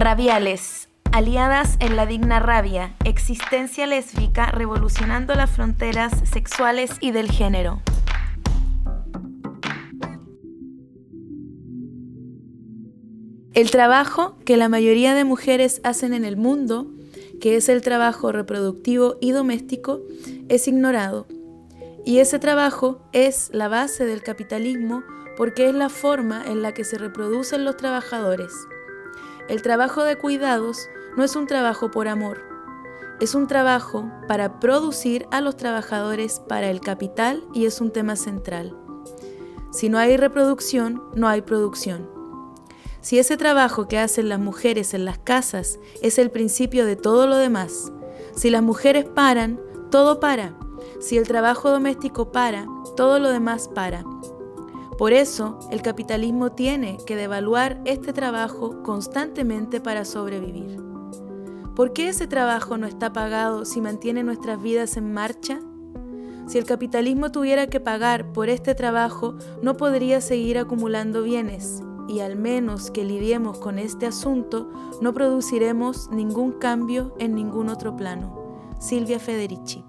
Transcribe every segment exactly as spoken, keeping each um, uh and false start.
Rabiales, aliadas en la digna rabia, existencia lésbica revolucionando las fronteras sexuales y del género. El trabajo que la mayoría de mujeres hacen en el mundo, que es el trabajo reproductivo y doméstico, es ignorado. Y ese trabajo es la base del capitalismo porque es la forma en la que se reproducen los trabajadores. El trabajo de cuidados no es un trabajo por amor, es un trabajo para producir a los trabajadores para el capital y es un tema central. Si no hay reproducción, no hay producción. Si ese trabajo que hacen las mujeres en las casas es el principio de todo lo demás, si las mujeres paran, todo para. Si el trabajo doméstico para, todo lo demás para. Por eso, el capitalismo tiene que devaluar este trabajo constantemente para sobrevivir. ¿Por qué ese trabajo no está pagado si mantiene nuestras vidas en marcha? Si el capitalismo tuviera que pagar por este trabajo, no podría seguir acumulando bienes. Y al menos que lidiemos con este asunto, no produciremos ningún cambio en ningún otro plano. Silvia Federici.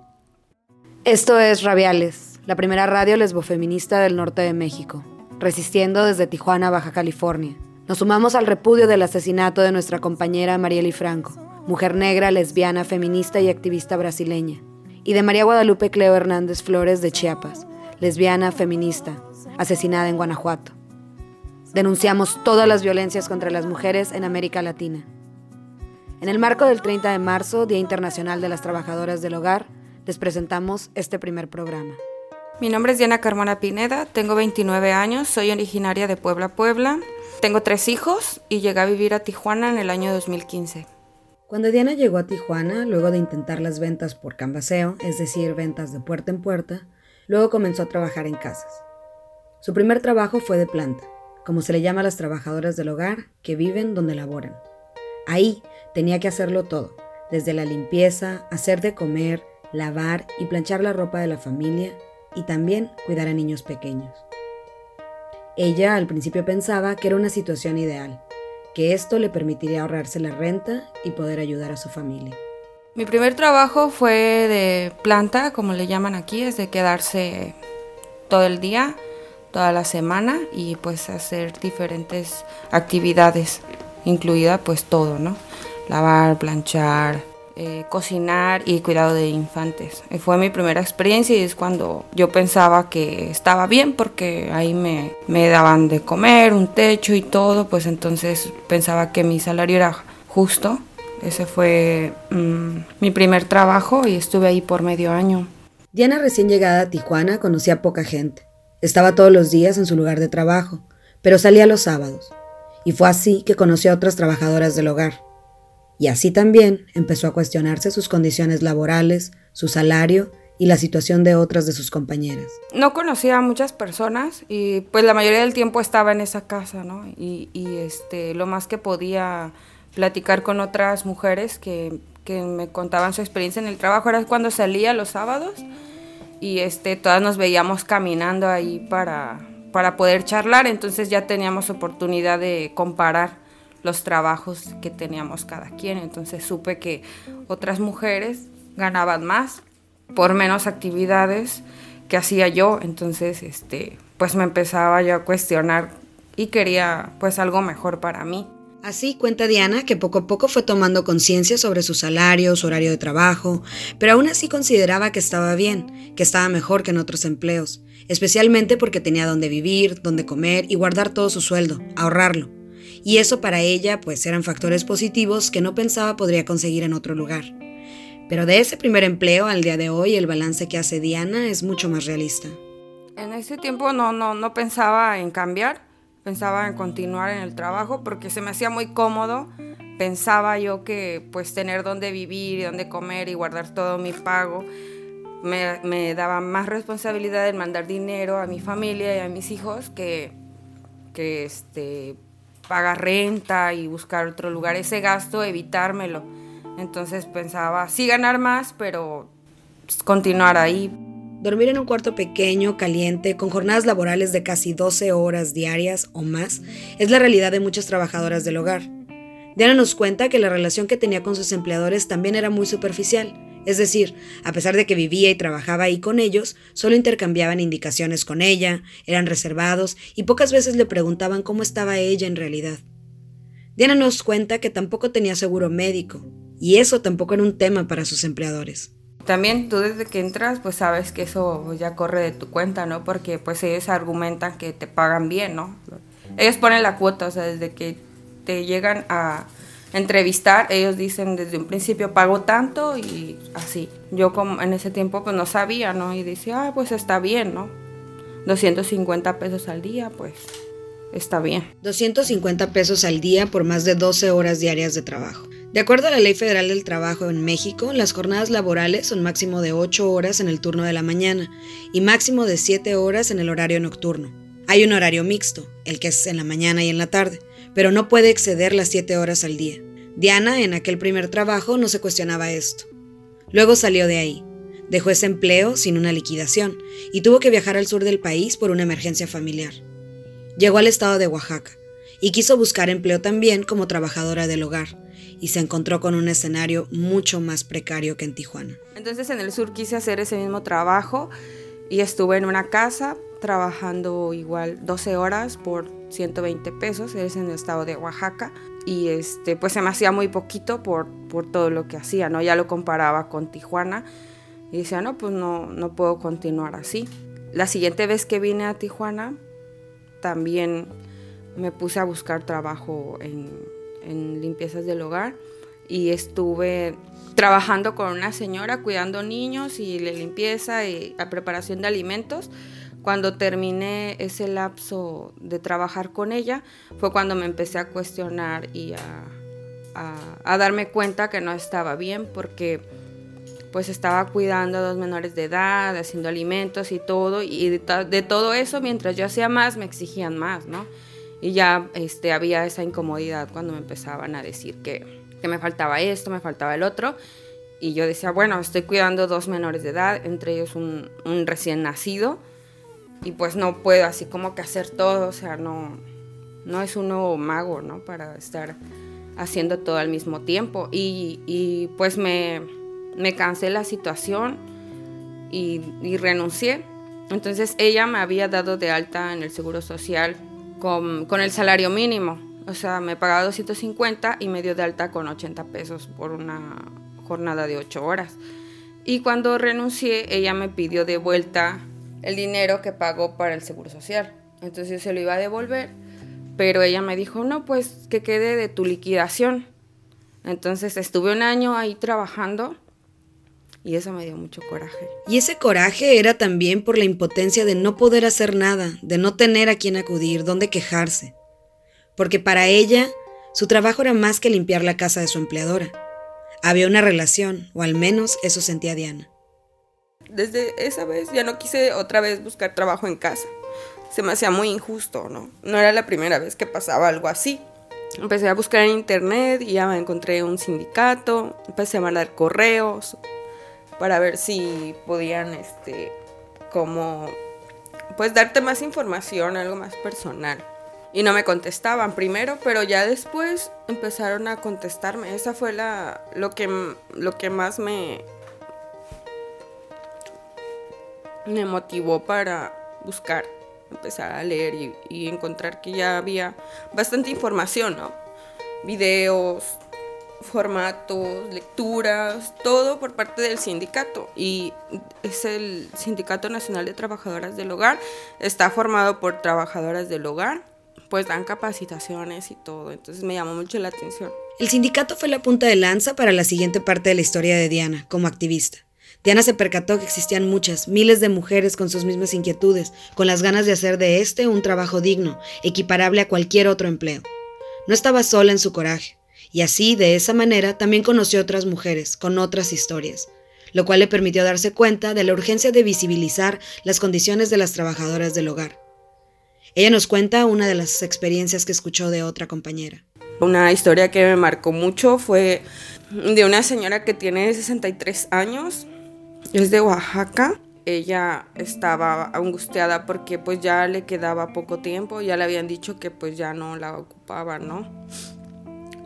Esto es Rabiales, la primera radio lesbofeminista del norte de México, resistiendo desde Tijuana, Baja California. Nos sumamos al repudio del asesinato de nuestra compañera Mariely Franco, mujer negra, lesbiana, feminista y activista brasileña, y de María Guadalupe Cleo Hernández Flores de Chiapas, lesbiana, feminista, asesinada en Guanajuato. Denunciamos todas las violencias contra las mujeres en América Latina. En el marco del treinta de marzo, Día Internacional de las Trabajadoras del Hogar, les presentamos este primer programa. Mi nombre es Diana Carmona Pineda, tengo veintinueve años, soy originaria de Puebla, Puebla. Tengo tres hijos y llegué a vivir a Tijuana en el año dos mil quince. Cuando Diana llegó a Tijuana, luego de intentar las ventas por canvaseo, es decir, ventas de puerta en puerta, luego comenzó a trabajar en casas. Su primer trabajo fue de planta, como se le llama a las trabajadoras del hogar que viven donde laboran. Ahí tenía que hacerlo todo, desde la limpieza, hacer de comer, lavar y planchar la ropa de la familia y también cuidar a niños pequeños. Ella al principio pensaba que era una situación ideal, que esto le permitiría ahorrarse la renta y poder ayudar a su familia. Mi primer trabajo fue de planta, como le llaman aquí, es de quedarse todo el día, toda la semana y pues hacer diferentes actividades, incluida pues todo, ¿no? Lavar, planchar, eh, cocinar y cuidado de infantes. Y fue mi primera experiencia y es cuando yo pensaba que estaba bien porque ahí me, me daban de comer, un techo y todo, pues entonces pensaba que mi salario era justo. Ese fue mmm, mi primer trabajo y estuve ahí por medio año. Diana, recién llegada a Tijuana, conocía poca gente. Estaba todos los días en su lugar de trabajo, pero salía los sábados. Y fue así que conoció a otras trabajadoras del hogar. Y así también empezó a cuestionarse sus condiciones laborales, su salario y la situación de otras de sus compañeras. No conocía a muchas personas y pues la mayoría del tiempo estaba en esa casa, ¿no? Y, y este, lo más que podía platicar con otras mujeres que, que me contaban su experiencia en el trabajo era cuando salía los sábados. Y este, todas nos veíamos caminando ahí para, para poder charlar, entonces ya teníamos oportunidad de comparar los trabajos que teníamos cada quien, entonces supe que otras mujeres ganaban más por menos actividades que hacía yo, entonces este, pues me empezaba yo a cuestionar y quería pues algo mejor para mí. Así cuenta Diana que poco a poco fue tomando conciencia sobre su salario, su horario de trabajo, pero aún así consideraba que estaba bien, que estaba mejor que en otros empleos, especialmente porque tenía donde vivir, donde comer y guardar todo su sueldo, ahorrarlo. Y eso para ella pues eran factores positivos que no pensaba podría conseguir en otro lugar. Pero de ese primer empleo al día de hoy el balance que hace Diana es mucho más realista. En ese tiempo no, no, no pensaba en cambiar. Pensaba en continuar en el trabajo porque se me hacía muy cómodo. Pensaba yo que pues tener dónde vivir y dónde comer y guardar todo mi pago me, me daba más responsabilidad en mandar dinero a mi familia y a mis hijos que, que este, pagar renta y buscar otro lugar. Ese gasto, evitármelo. Entonces pensaba sí ganar más, pero continuar ahí. Dormir en un cuarto pequeño, caliente, con jornadas laborales de casi doce horas diarias o más, es la realidad de muchas trabajadoras del hogar. Diana nos cuenta que la relación que tenía con sus empleadores también era muy superficial. Es decir, a pesar de que vivía y trabajaba ahí con ellos, solo intercambiaban indicaciones con ella, eran reservados y pocas veces le preguntaban cómo estaba ella en realidad. Diana nos cuenta que tampoco tenía seguro médico, y eso tampoco era un tema para sus empleadores. También tú desde que entras pues sabes que eso ya corre de tu cuenta, ¿no? Porque pues ellos argumentan que te pagan bien, ¿no? Ellos ponen la cuota, o sea, desde que te llegan a entrevistar, ellos dicen desde un principio pago tanto y así. Yo como en ese tiempo pues no sabía, ¿no? Y decía, ah, pues está bien, ¿no? doscientos cincuenta pesos al día, pues está bien. doscientos cincuenta pesos al día por más de doce horas diarias de trabajo. De acuerdo a la Ley Federal del Trabajo en México, las jornadas laborales son máximo de ocho horas en el turno de la mañana y máximo de siete horas en el horario nocturno. Hay un horario mixto, el que es en la mañana y en la tarde, pero no puede exceder las siete horas al día. Diana, en aquel primer trabajo, no se cuestionaba esto. Luego salió de ahí. Dejó ese empleo sin una liquidación y tuvo que viajar al sur del país por una emergencia familiar. Llegó al estado de Oaxaca y quiso buscar empleo también como trabajadora del hogar y se encontró con un escenario mucho más precario que en Tijuana. Entonces en el sur quise hacer ese mismo trabajo y estuve en una casa trabajando igual doce horas por ciento veinte pesos, es en el estado de Oaxaca, y este, pues se me hacía muy poquito por, por todo lo que hacía, ¿no? Ya lo comparaba con Tijuana y decía, no, pues no, no puedo continuar así. La siguiente vez que vine a Tijuana, también me puse a buscar trabajo en, en limpiezas del hogar y estuve trabajando con una señora cuidando niños y la limpieza y la preparación de alimentos. Cuando terminé ese lapso de trabajar con ella, fue cuando me empecé a cuestionar y a, a, a darme cuenta que no estaba bien, porque pues estaba cuidando a dos menores de edad, haciendo alimentos y todo, y de, de todo eso, mientras yo hacía más, me exigían más, ¿no? Y ya este, había esa incomodidad cuando me empezaban a decir que, que me faltaba esto, me faltaba el otro, y yo decía, bueno, estoy cuidando dos menores de edad, entre ellos un, un recién nacido, y pues no puedo así como que hacer todo, o sea, no, no es uno mago, ¿no? Para estar haciendo todo al mismo tiempo. Y, y pues me, me cansé la situación y, y renuncié. Entonces ella me había dado de alta en el Seguro Social con, con el salario mínimo. O sea, me pagaba doscientos cincuenta y me dio de alta con ochenta pesos por una jornada de ocho horas. Y cuando renuncié, ella me pidió de vuelta el dinero que pagó para el Seguro Social. Entonces yo se lo iba a devolver, pero ella me dijo, no, pues que quede de tu liquidación. Entonces estuve un año ahí trabajando y eso me dio mucho coraje. Y ese coraje era también por la impotencia de no poder hacer nada, de no tener a quién acudir, dónde quejarse. Porque para ella, su trabajo era más que limpiar la casa de su empleadora. Había una relación, o al menos eso sentía Diana. Desde esa vez ya no quise otra vez buscar trabajo en casa. Se me hacía muy injusto, ¿no? No era la primera vez que pasaba algo así. Empecé a buscar en internet y ya me encontré un sindicato. Empecé a mandar correos para ver si podían, este, como, pues darte más información, algo más personal. Y no me contestaban primero, pero ya después empezaron a contestarme. Esa fue la, lo que, lo que más me... me motivó para buscar, empezar a leer y, y encontrar que ya había bastante información, ¿no? Videos, formatos, lecturas, todo por parte del sindicato. Y es el Sindicato Nacional de Trabajadoras del Hogar, está formado por trabajadoras del hogar, pues dan capacitaciones y todo, entonces me llamó mucho la atención. El sindicato fue la punta de lanza para la siguiente parte de la historia de Diana, como activista. Diana se percató que existían muchas, miles de mujeres con sus mismas inquietudes, con las ganas de hacer de este un trabajo digno, equiparable a cualquier otro empleo. No estaba sola en su coraje, y así, de esa manera, también conoció otras mujeres, con otras historias, lo cual le permitió darse cuenta de la urgencia de visibilizar las condiciones de las trabajadoras del hogar. Ella nos cuenta una de las experiencias que escuchó de otra compañera. Una historia que me marcó mucho fue de una señora que tiene sesenta y tres años, es de Oaxaca. Ella estaba angustiada porque pues ya le quedaba poco tiempo, ya le habían dicho que pues ya no la ocupaban, ¿no?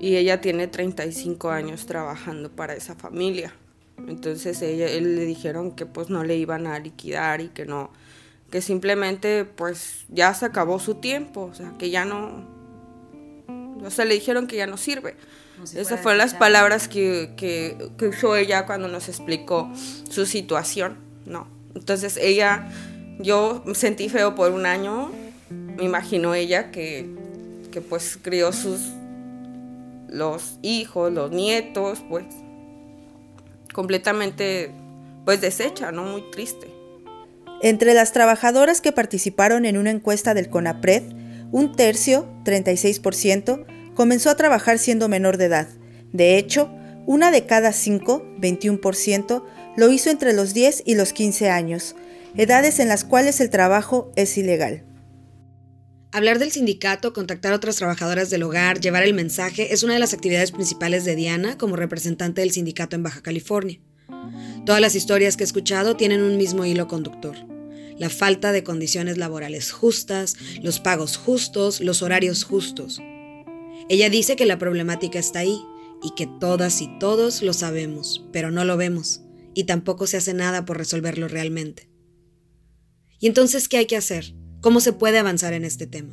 y ella tiene treinta y cinco años trabajando para esa familia. Entonces ella, él le dijeron que pues no le iban a liquidar y que no, que simplemente pues ya se acabó su tiempo, o sea, que ya no, o sea, le dijeron que ya no sirve. No si Esas fueron las palabras que, que, que usó ella cuando nos explicó su situación, ¿no? Entonces ella, yo sentí feo por un año, me imagino ella que, que pues crió sus, los hijos, los nietos, pues completamente pues deshecha, ¿no? Muy triste. Entre las trabajadoras que participaron en una encuesta del CONAPRED, un tercio, treinta y seis por ciento, comenzó a trabajar siendo menor de edad. De hecho, una de cada cinco, veintiuno por ciento, lo hizo entre los diez y los quince años, edades en las cuales el trabajo es ilegal. Hablar del sindicato, contactar a otras trabajadoras del hogar, llevar el mensaje, es una de las actividades principales de Diana como representante del sindicato en Baja California. Todas las historias que he escuchado tienen un mismo hilo conductor: la falta de condiciones laborales justas, los pagos justos, los horarios justos. Ella dice que la problemática está ahí y que todas y todos lo sabemos, pero no lo vemos y tampoco se hace nada por resolverlo realmente. ¿Y entonces qué hay que hacer? ¿Cómo se puede avanzar en este tema?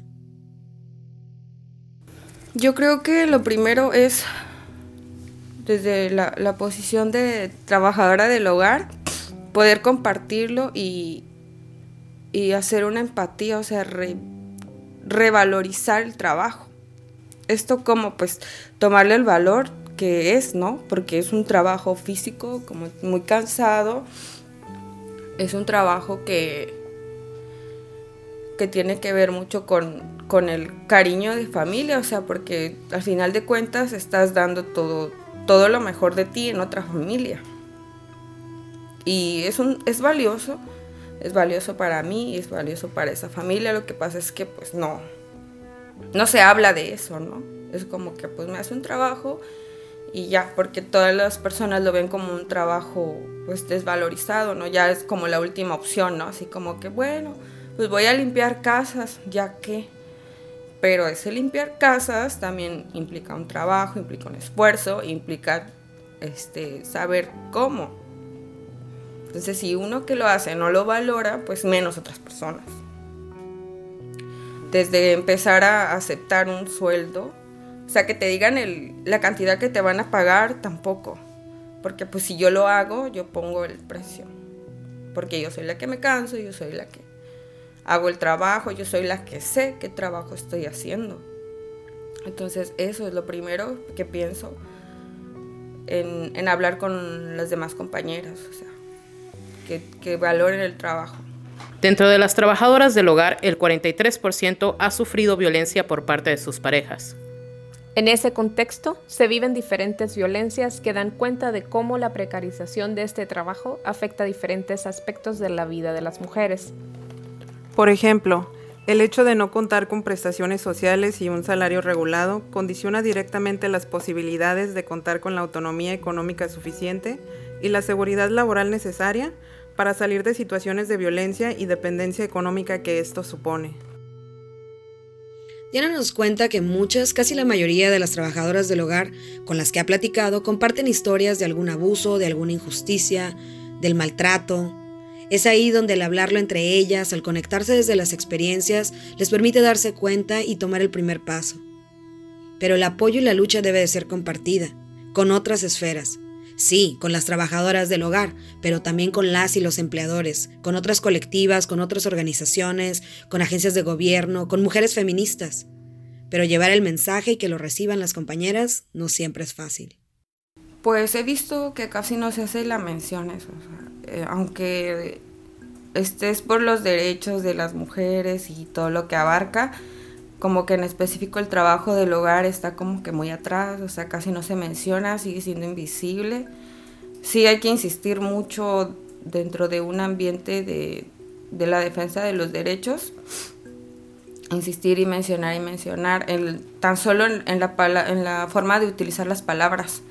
Yo creo que lo primero es, desde la, la posición de trabajadora del hogar, poder compartirlo y, y hacer una empatía, o sea, re, revalorizar el trabajo. Esto como pues tomarle el valor que es, ¿no? Porque es un trabajo físico, como muy cansado, es un trabajo que... que tiene que ver mucho con, con el cariño de familia, o sea, porque al final de cuentas estás dando todo, todo lo mejor de ti en otra familia. Y es, un, es valioso, es valioso para mí, es valioso para esa familia. Lo que pasa es que pues no, no se habla de eso, ¿no? Es como que pues me hace un trabajo y ya, porque todas las personas lo ven como un trabajo pues desvalorizado, ¿no? Ya es como la última opción, ¿no? Así como que bueno, pues voy a limpiar casas, ya que, pero ese limpiar casas también implica un trabajo, implica un esfuerzo, implica este, saber cómo. Entonces, si uno que lo hace no lo valora, pues menos otras personas. Desde empezar a aceptar un sueldo, o sea, que te digan el, la cantidad que te van a pagar, tampoco. Porque pues si yo lo hago, yo pongo el precio. Porque yo soy la que me canso, yo soy la que hago el trabajo, yo soy la que sé qué trabajo estoy haciendo. Entonces eso es lo primero que pienso en, en hablar con las demás compañeras, o sea, que, que valoren el trabajo. Dentro de las trabajadoras del hogar, el cuarenta y tres por ciento ha sufrido violencia por parte de sus parejas. En ese contexto, se viven diferentes violencias que dan cuenta de cómo la precarización de este trabajo afecta diferentes aspectos de la vida de las mujeres. Por ejemplo, el hecho de no contar con prestaciones sociales y un salario regulado condiciona directamente las posibilidades de contar con la autonomía económica suficiente y la seguridad laboral necesaria para salir de situaciones de violencia y dependencia económica que esto supone. Diana nos cuenta que muchas, casi la mayoría de las trabajadoras del hogar con las que ha platicado comparten historias de algún abuso, de alguna injusticia, del maltrato. Es ahí donde el hablarlo entre ellas, al conectarse desde las experiencias, les permite darse cuenta y tomar el primer paso. Pero el apoyo y la lucha debe de ser compartida, con otras esferas. Sí, con las trabajadoras del hogar, pero también con las y los empleadores, con otras colectivas, con otras organizaciones, con agencias de gobierno, con mujeres feministas. Pero llevar el mensaje y que lo reciban las compañeras no siempre es fácil. Pues he visto que casi no se hace la mención eso, o sea, eh, aunque estés por los derechos de las mujeres y todo lo que abarca, como que en específico el trabajo del hogar está como que muy atrás, o sea, casi no se menciona, sigue siendo invisible. Sí hay que insistir mucho dentro de un ambiente de, de la defensa de los derechos, insistir y mencionar y mencionar, el, tan solo en, en, la pala, en la forma de utilizar las palabras,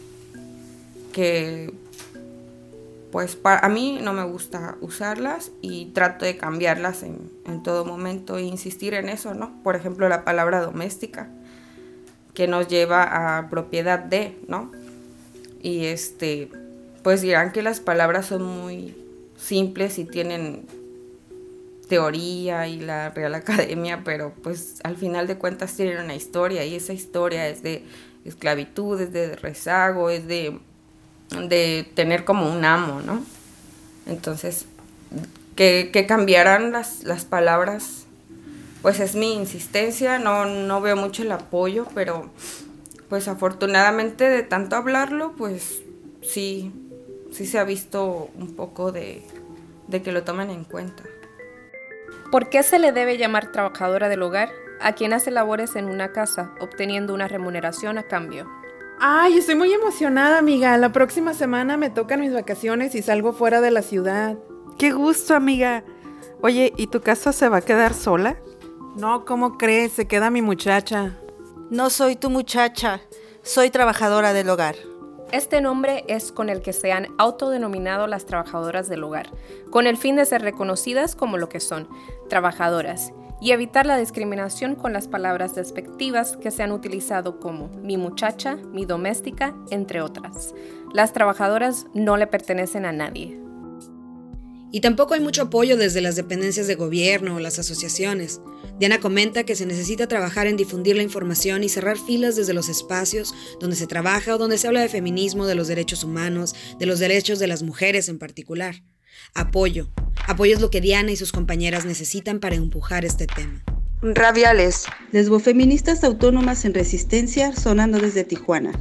que pues para, a mí no me gusta usarlas y trato de cambiarlas en, en todo momento e insistir en eso, ¿no? Por ejemplo, la palabra doméstica, que nos lleva a propiedad de, ¿no? Y este, pues dirán que las palabras son muy simples y tienen teoría y la Real Academia, pero pues al final de cuentas tienen una historia, y esa historia es de esclavitud, es de rezago, es de, de tener como un amo, ¿no? Entonces, que, que cambiaran las, las palabras, pues es mi insistencia. No, no veo mucho el apoyo, pero pues afortunadamente de tanto hablarlo, pues sí, sí se ha visto un poco de, de que lo tomen en cuenta. ¿Por qué se le debe llamar trabajadora del hogar a quien hace labores en una casa, obteniendo una remuneración a cambio? Ay, estoy muy emocionada, amiga. La próxima semana me tocan mis vacaciones y salgo fuera de la ciudad. ¡Qué gusto, amiga! Oye, ¿y tu casa se va a quedar sola? No, ¿cómo crees? Se queda mi muchacha. No soy tu muchacha, soy trabajadora del hogar. Este nombre es con el que se han autodenominado las trabajadoras del hogar, con el fin de ser reconocidas como lo que son, trabajadoras, y evitar la discriminación con las palabras despectivas que se han utilizado como mi muchacha, mi doméstica, entre otras. Las trabajadoras no le pertenecen a nadie. Y tampoco hay mucho apoyo desde las dependencias de gobierno o las asociaciones. Diana comenta que se necesita trabajar en difundir la información y cerrar filas desde los espacios donde se trabaja o donde se habla de feminismo, de los derechos humanos, de los derechos de las mujeres en particular. Apoyo. Apoyo es lo que Diana y sus compañeras necesitan para empujar este tema. Radiales, lesbofeministas autónomas en resistencia, sonando desde Tijuana.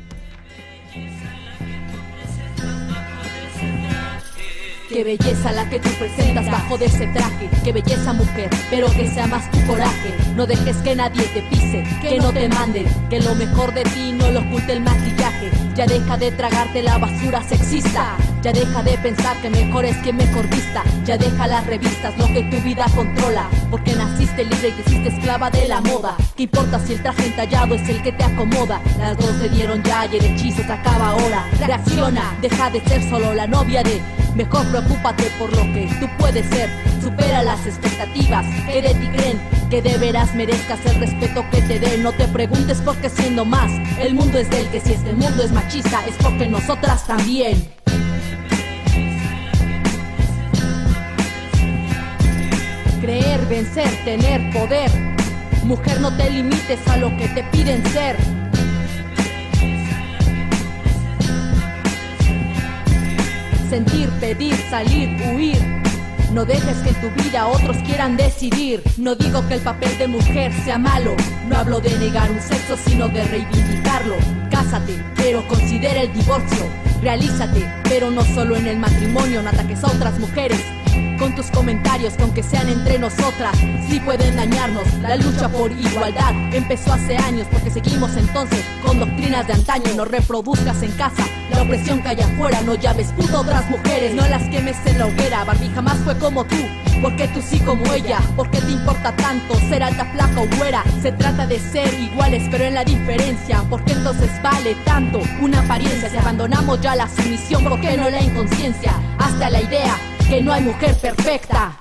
Qué belleza la que tú presentas bajo de ese traje. Qué belleza, mujer, pero que sea más tu coraje. No dejes que nadie te pise, que no te manden, que lo mejor de ti no lo oculte el maquillaje. Ya deja de tragarte la basura sexista. Ya deja de pensar que mejor es quien mejor vista. Ya deja las revistas, lo que tu vida controla. Porque naciste libre y te hiciste esclava de la moda. ¿Qué importa si el traje entallado es el que te acomoda? Las dos se dieron ya y el hechizo se acaba ahora. Reacciona, deja de ser solo la novia de... Mejor preocúpate por lo que tú puedes ser. Supera las expectativas que de ti creen. Que de veras merezcas el respeto que te den. No te preguntes por qué siendo más. El mundo es del que si este mundo es machista es porque nosotras también. Creer, vencer, tener poder. Mujer, no te limites a lo que te piden ser. Sentir, pedir, salir, huir. No dejes que en tu vida otros quieran decidir. No digo que el papel de mujer sea malo. No hablo de negar un sexo, sino de reivindicarlo. Cásate, pero considera el divorcio. Realízate, pero no solo en el matrimonio. No ataques a otras mujeres con tus comentarios, con que sean entre nosotras. Sí pueden dañarnos, la lucha por igualdad empezó hace años, porque seguimos entonces con doctrinas de antaño. No reproduzcas en casa la opresión que hay afuera. No llames puto a otras mujeres, no las quemes en la hoguera. Barbie jamás fue como tú, porque tú sí como ella. ¿Por qué te importa tanto ser alta, flaca o güera? Se trata de ser iguales, pero en la diferencia. ¿Por qué entonces vale tanto una apariencia? Si abandonamos ya la sumisión, ¿por qué no la inconsciencia? Hasta la idea que no hay mujer perfecta.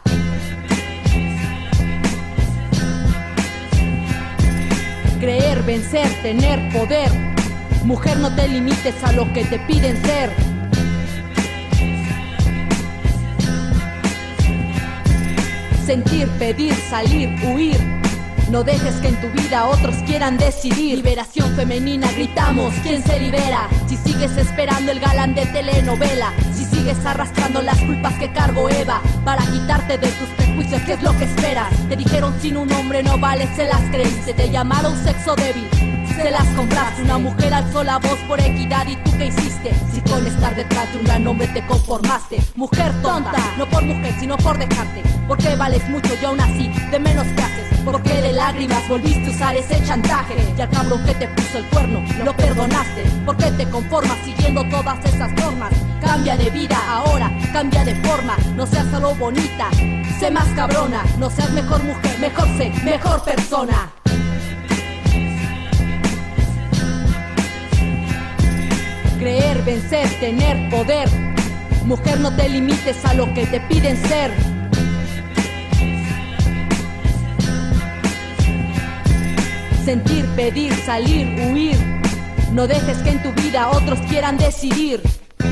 Creer, vencer, tener poder. Mujer, no te limites a lo que te piden ser. Sentir, pedir, salir, huir. No dejes que en tu vida otros quieran decidir. Liberación femenina, gritamos, ¿quién se libera? Si sigues esperando el galán de telenovela, si sigues arrastrando las culpas que cargó Eva, para quitarte de tus prejuicios, ¿qué es lo que esperas? Te dijeron sin un hombre no vales, se las creíste. Te llamaron sexo débil, se las compraste. Una mujer alzó la voz por equidad, ¿y tú qué hiciste? Si con estar detrás de un gran hombre te conformaste. Mujer tonta, no por mujer sino por dejarte. Porque vales mucho y aún así de menos que haces. Porque de lágrimas volviste a usar ese chantaje. Y al cabrón que te puso el cuerno lo perdonaste. Porque te conformas siguiendo todas esas normas. Cambia de vida ahora, cambia de forma. No seas solo bonita, sé más cabrona. No seas mejor mujer, mejor sé, mejor persona. Creer, vencer, tener poder. Mujer, no te limites a lo que te piden ser. sentir, pedir, salir, huir. No dejes que en tu vida otros quieran decidir.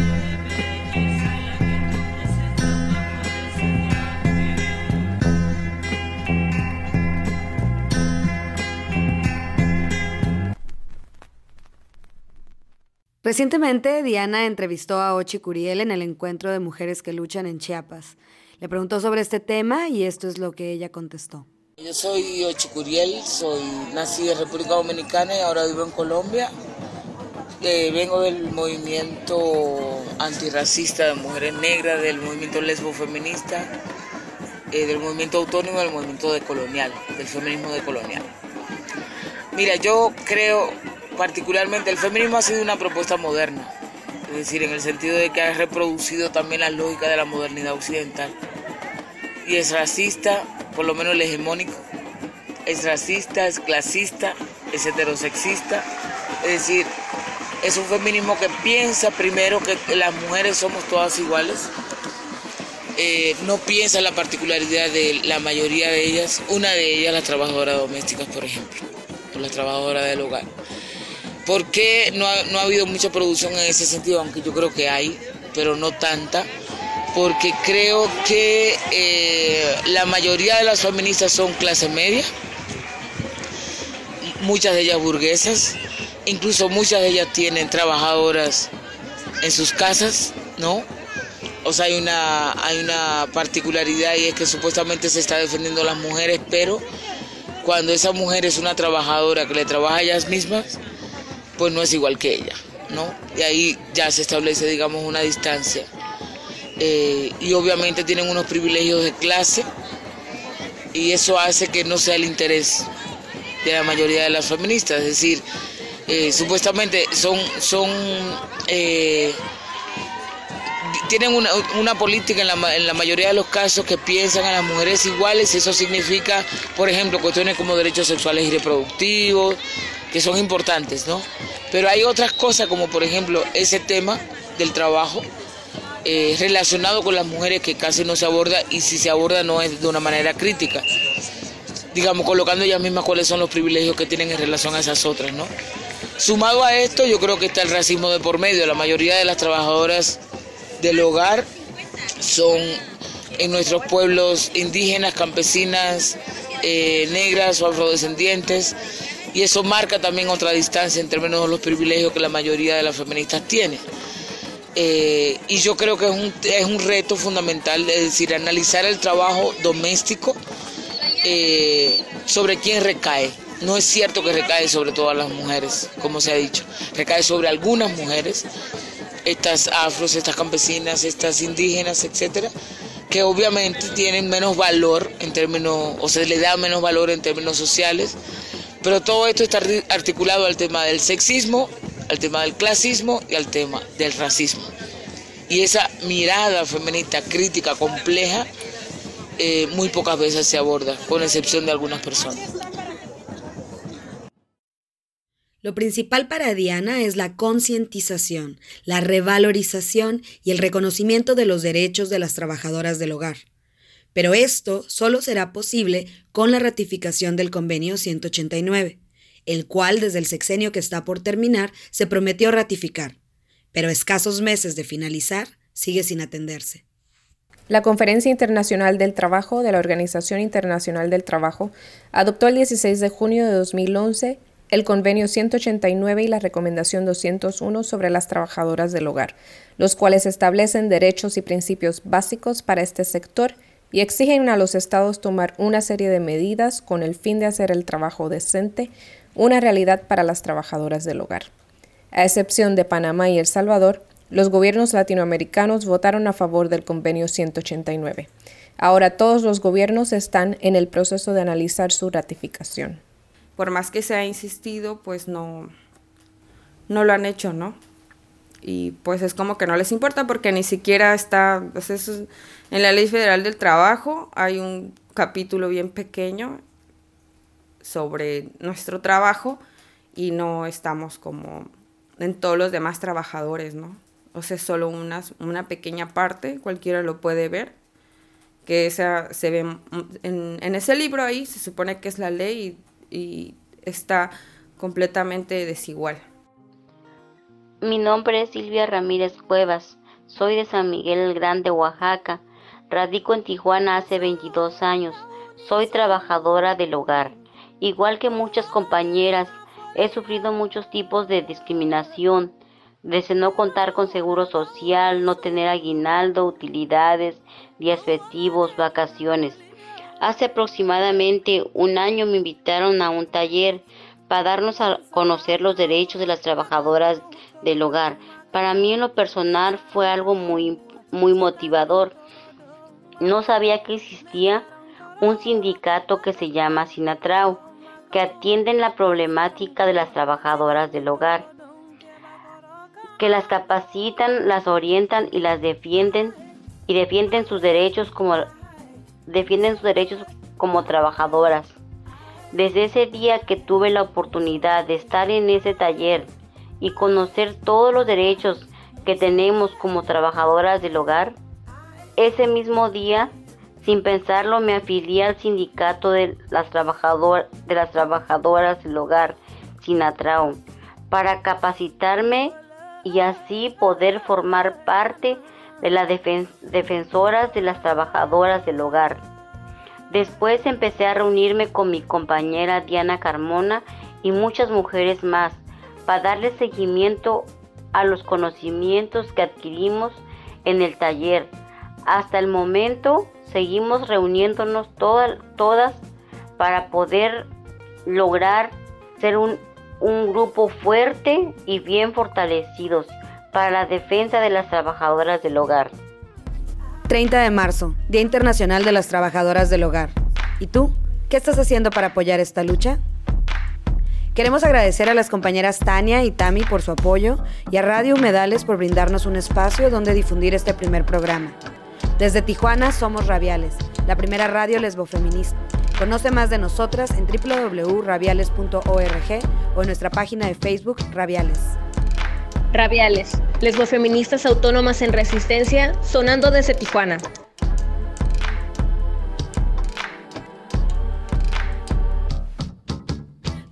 Recientemente, Diana entrevistó a Ochi Curiel en el encuentro de mujeres que luchan en Chiapas. Le preguntó sobre este tema y esto es lo que ella contestó. Yo soy Ochi Curiel, soy nacida en República Dominicana y ahora vivo en Colombia. Eh, vengo del movimiento antirracista de mujeres negras, del movimiento lesbofeminista, eh, del movimiento autónomo, del movimiento decolonial, del feminismo decolonial. Mira, yo creo particularmente el feminismo ha sido una propuesta moderna, es decir, en el sentido de que ha reproducido también la lógica de la modernidad occidental. Y es racista, por lo menos el hegemónico, es racista, es clasista, es heterosexista, es decir, es un feminismo que piensa primero que las mujeres somos todas iguales, eh, no piensa en la particularidad de la mayoría de ellas, una de ellas las trabajadoras domésticas, por ejemplo, o las trabajadoras del hogar. ¿Por qué no ha, no ha habido mucha producción en ese sentido? Aunque yo creo que hay, pero no tanta, porque creo que eh, la mayoría de las feministas son clase media, muchas de ellas burguesas, incluso muchas de ellas tienen trabajadoras en sus casas, ¿no? O sea, hay una, hay una particularidad y es que supuestamente se está defendiendo a las mujeres, pero cuando esa mujer es una trabajadora que le trabaja a ellas mismas, pues no es igual que ella, ¿no? Y ahí ya se establece, digamos, una distancia. Eh, y obviamente tienen unos privilegios de clase y eso hace que no sea el interés de la mayoría de las feministas, es decir, eh, supuestamente son, son eh, tienen una, una política en la, en la mayoría de los casos que piensan a las mujeres iguales. Eso significa, por ejemplo, cuestiones como derechos sexuales y reproductivos, que son importantes, ¿no? Pero hay otras cosas como, por ejemplo, ese tema del trabajo eh, relacionado con las mujeres que casi no se aborda, y si se aborda no es de una manera crítica, digamos, colocando ellas mismas cuáles son los privilegios que tienen en relación a esas otras, ¿no? Sumado a esto, yo creo que está el racismo de por medio. La mayoría de las trabajadoras del hogar son en nuestros pueblos indígenas, campesinas, eh, negras o afrodescendientes, y eso marca también otra distancia en términos de los privilegios que la mayoría de las feministas tiene. Eh, y yo creo que es un, es un reto fundamental, es decir, analizar el trabajo doméstico eh, sobre quién recae. No es cierto que recae sobre todas las mujeres, como se ha dicho, recae sobre algunas mujeres, estas afros, estas campesinas, estas indígenas, etcétera, que obviamente tienen menos valor en términos, o se les da menos valor en términos sociales, pero todo esto está articulado al tema del sexismo, al tema del clasismo y al tema del racismo. Y esa mirada feminista crítica compleja eh, muy pocas veces se aborda, con excepción de algunas personas. Lo principal para Diana es la concientización, la revalorización y el reconocimiento de los derechos de las trabajadoras del hogar. Pero esto solo será posible con la ratificación del Convenio ciento ochenta y nueve, el cual desde el sexenio que está por terminar se prometió ratificar, pero a escasos meses de finalizar sigue sin atenderse. La Conferencia Internacional del Trabajo de la Organización Internacional del Trabajo adoptó el dieciséis de junio de dos mil once el Convenio ciento ochenta y nueve y la Recomendación doscientos uno sobre las trabajadoras del hogar, los cuales establecen derechos y principios básicos para este sector y exigen a los estados tomar una serie de medidas con el fin de hacer el trabajo decente una realidad para las trabajadoras del hogar. A excepción de Panamá y El Salvador, los gobiernos latinoamericanos votaron a favor del Convenio ciento ochenta y nueve. Ahora todos los gobiernos están en el proceso de analizar su ratificación. Por más que se ha insistido, pues no, no lo han hecho, ¿no? Y pues es como que no les importa porque ni siquiera está, pues es, en la Ley Federal del Trabajo hay un capítulo bien pequeño sobre nuestro trabajo y no estamos como en todos los demás trabajadores, ¿no? O sea, es solo una, una pequeña parte, cualquiera lo puede ver, que esa se ve en, en ese libro ahí, se supone que es la ley y, y está completamente desigual. Mi nombre es Silvia Ramírez Cuevas, soy de San Miguel el Grande, Oaxaca. Radico en Tijuana hace veintidós años. Soy trabajadora del hogar. Igual que muchas compañeras, he sufrido muchos tipos de discriminación, desde no contar con seguro social, no tener aguinaldo, utilidades, días festivos, vacaciones. Hace aproximadamente un año me invitaron a un taller para darnos a conocer los derechos de las trabajadoras del hogar. Para mí en lo personal fue algo muy, muy motivador. No sabía que existía un sindicato que se llama Sinatrao, que atienden la problemática de las trabajadoras del hogar, que las capacitan, las orientan y las defienden y defienden sus derechos como defienden sus derechos como trabajadoras. Desde ese día que tuve la oportunidad de estar en ese taller y conocer todos los derechos que tenemos como trabajadoras del hogar, ese mismo día, sin pensarlo, me afilié al sindicato de las, trabajador, de las trabajadoras del hogar, Sinatrao, para capacitarme y así poder formar parte de las defen- defensoras de las trabajadoras del hogar. Después empecé a reunirme con mi compañera Diana Carmona y muchas mujeres más para darle seguimiento a los conocimientos que adquirimos en el taller. Hasta el momento seguimos reuniéndonos todas, todas para poder lograr ser un, un grupo fuerte y bien fortalecidos para la defensa de las trabajadoras del hogar. treinta de marzo, Día Internacional de las Trabajadoras del Hogar. ¿Y tú? ¿Qué estás haciendo para apoyar esta lucha? Queremos agradecer a las compañeras Tania y Tami por su apoyo y a Radio Humedales por brindarnos un espacio donde difundir este primer programa. Desde Tijuana somos Rabiales, la primera radio lesbofeminista. Conoce más de nosotras en doble u doble u doble u punto rabiales punto org o en nuestra página de Facebook Rabiales. Rabiales, lesbofeministas autónomas en resistencia, sonando desde Tijuana.